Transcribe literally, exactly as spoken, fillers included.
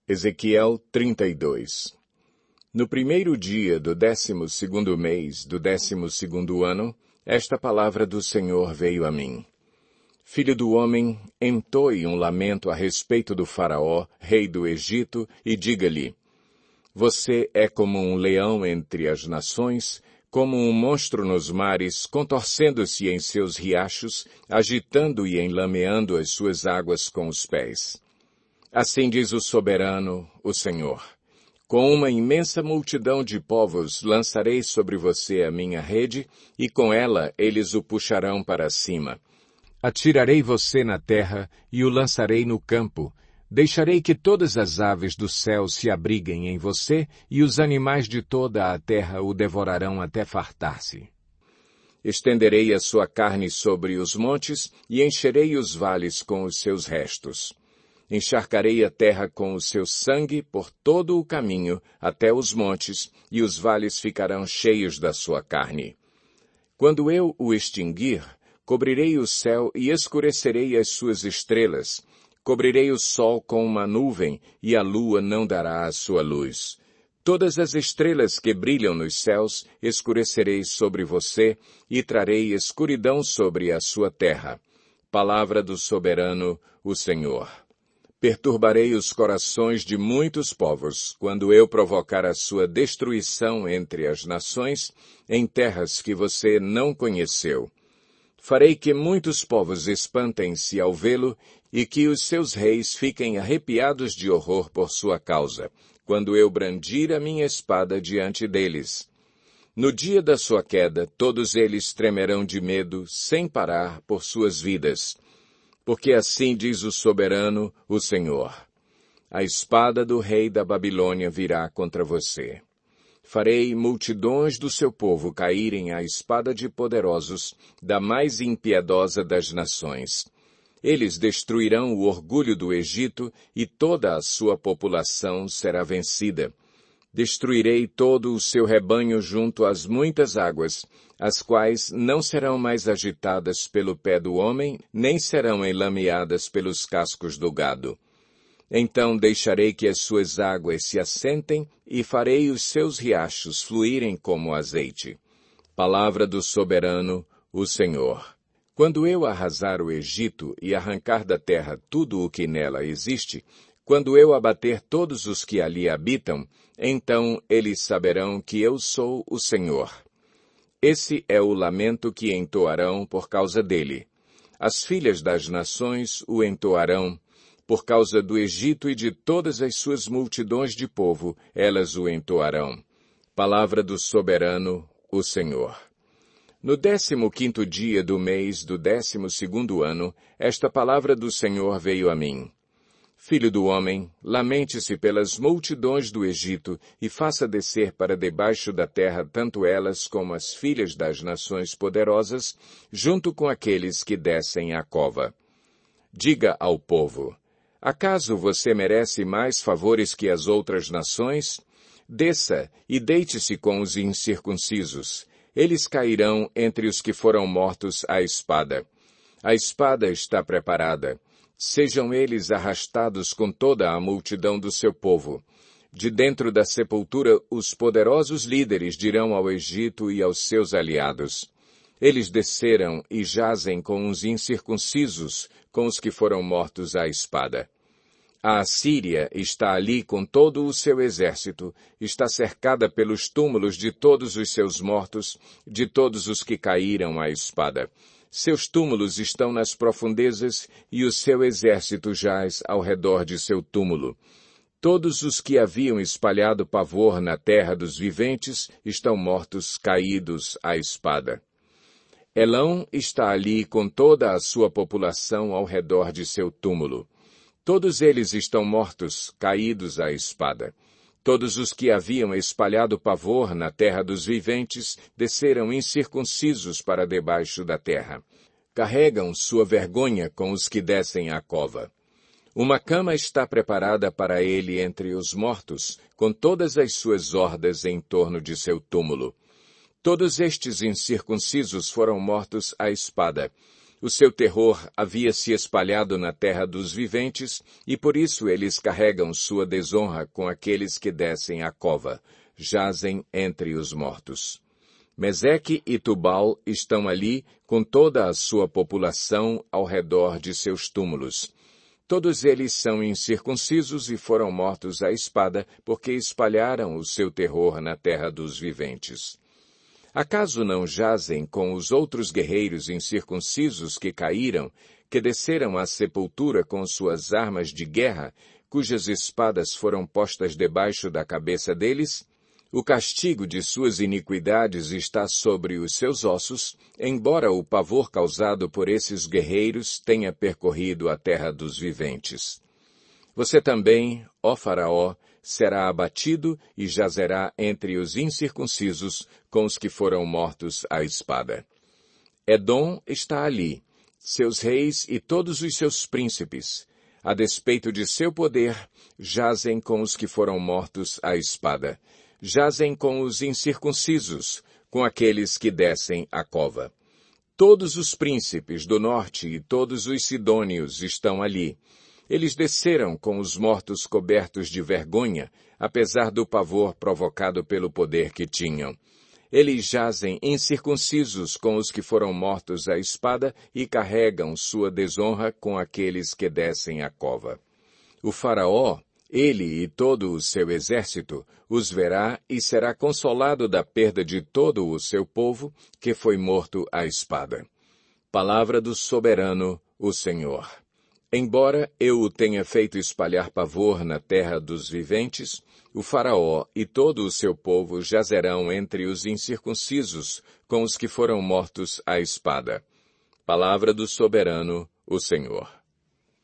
Ezequiel trinta e dois. No primeiro dia do décimo segundo mês do décimo segundo ano, esta palavra do Senhor veio a mim. Filho do homem, entoe um lamento a respeito do faraó, rei do Egito, e diga-lhe: Você é como um leão entre as nações, como um monstro nos mares, contorcendo-se em seus riachos, agitando e enlameando as suas águas com os pés. Assim diz o soberano, o Senhor. Com uma imensa multidão de povos lançarei sobre você a minha rede, e com ela eles o puxarão para cima. Atirarei você na terra e o lançarei no campo. Deixarei que todas as aves do céu se abriguem em você, e os animais de toda a terra o devorarão até fartar-se. Estenderei a sua carne sobre os montes, e encherei os vales com os seus restos. Encharcarei a terra com o seu sangue por todo o caminho, até os montes, e os vales ficarão cheios da sua carne. Quando eu o extinguir, cobrirei o céu e escurecerei as suas estrelas. Cobrirei o sol com uma nuvem, e a lua não dará a sua luz. Todas as estrelas que brilham nos céus escurecerei sobre você, e trarei escuridão sobre a sua terra. Palavra do soberano, o Senhor. Perturbarei os corações de muitos povos, quando eu provocar a sua destruição entre as nações, em terras que você não conheceu. Farei que muitos povos espantem-se ao vê-lo, e que os seus reis fiquem arrepiados de horror por sua causa, quando eu brandir a minha espada diante deles. No dia da sua queda, todos eles tremerão de medo, sem parar, por suas vidas. Porque assim diz o soberano, o Senhor. A espada do rei da Babilônia virá contra você. Farei multidões do seu povo caírem à espada de poderosos, da mais impiedosa das nações. Eles destruirão o orgulho do Egito, e toda a sua população será vencida. Destruirei todo o seu rebanho junto às muitas águas, as quais não serão mais agitadas pelo pé do homem, nem serão enlameadas pelos cascos do gado. Então deixarei que as suas águas se assentem, e farei os seus riachos fluírem como azeite. Palavra do soberano, o Senhor. Quando eu arrasar o Egito e arrancar da terra tudo o que nela existe, quando eu abater todos os que ali habitam, então eles saberão que eu sou o Senhor. Esse é o lamento que entoarão por causa dele. As filhas das nações o entoarão, por causa do Egito e de todas as suas multidões de povo, elas o entoarão. Palavra do soberano, o Senhor. No décimo quinto dia do mês do décimo segundo ano, esta palavra do Senhor veio a mim. Filho do homem, lamente-se pelas multidões do Egito e faça descer para debaixo da terra tanto elas como as filhas das nações poderosas, junto com aqueles que descem à cova. Diga ao povo, acaso você merece mais favores que as outras nações? Desça e deite-se com os incircuncisos. Eles cairão entre os que foram mortos à espada. A espada está preparada. Sejam eles arrastados com toda a multidão do seu povo. De dentro da sepultura, os poderosos líderes dirão ao Egito e aos seus aliados. Eles desceram e jazem com os incircuncisos, com os que foram mortos à espada. A Assíria está ali com todo o seu exército, está cercada pelos túmulos de todos os seus mortos, de todos os que caíram à espada. Seus túmulos estão nas profundezas e o seu exército jaz ao redor de seu túmulo. Todos os que haviam espalhado pavor na terra dos viventes estão mortos, caídos à espada. Elão está ali com toda a sua população ao redor de seu túmulo. Todos eles estão mortos, caídos à espada. Todos os que haviam espalhado pavor na terra dos viventes desceram incircuncisos para debaixo da terra. Carregam sua vergonha com os que descem à cova. Uma cama está preparada para ele entre os mortos, com todas as suas hordas em torno de seu túmulo. Todos estes incircuncisos foram mortos à espada. O seu terror havia se espalhado na terra dos viventes, e por isso eles carregam sua desonra com aqueles que descem à cova, jazem entre os mortos. Meseque e Tubal estão ali com toda a sua população ao redor de seus túmulos. Todos eles são incircuncisos e foram mortos à espada, porque espalharam o seu terror na terra dos viventes. Acaso não jazem com os outros guerreiros incircuncisos que caíram, que desceram à sepultura com suas armas de guerra, cujas espadas foram postas debaixo da cabeça deles? O castigo de suas iniquidades está sobre os seus ossos, embora o pavor causado por esses guerreiros tenha percorrido a terra dos viventes. Você também, ó Faraó, será abatido e jazerá entre os incircuncisos com os que foram mortos à espada. Edom está ali, seus reis e todos os seus príncipes. A despeito de seu poder, jazem com os que foram mortos à espada. Jazem com os incircuncisos, com aqueles que descem à cova. Todos os príncipes do norte e todos os sidônios estão ali. Eles desceram com os mortos cobertos de vergonha, apesar do pavor provocado pelo poder que tinham. Eles jazem incircuncisos com os que foram mortos à espada e carregam sua desonra com aqueles que descem à cova. O Faraó, ele e todo o seu exército, os verá e será consolado da perda de todo o seu povo, que foi morto à espada. Palavra do soberano, o Senhor. Embora eu o tenha feito espalhar pavor na terra dos viventes, o Faraó e todo o seu povo jazerão entre os incircuncisos, com os que foram mortos à espada. Palavra do soberano, o Senhor.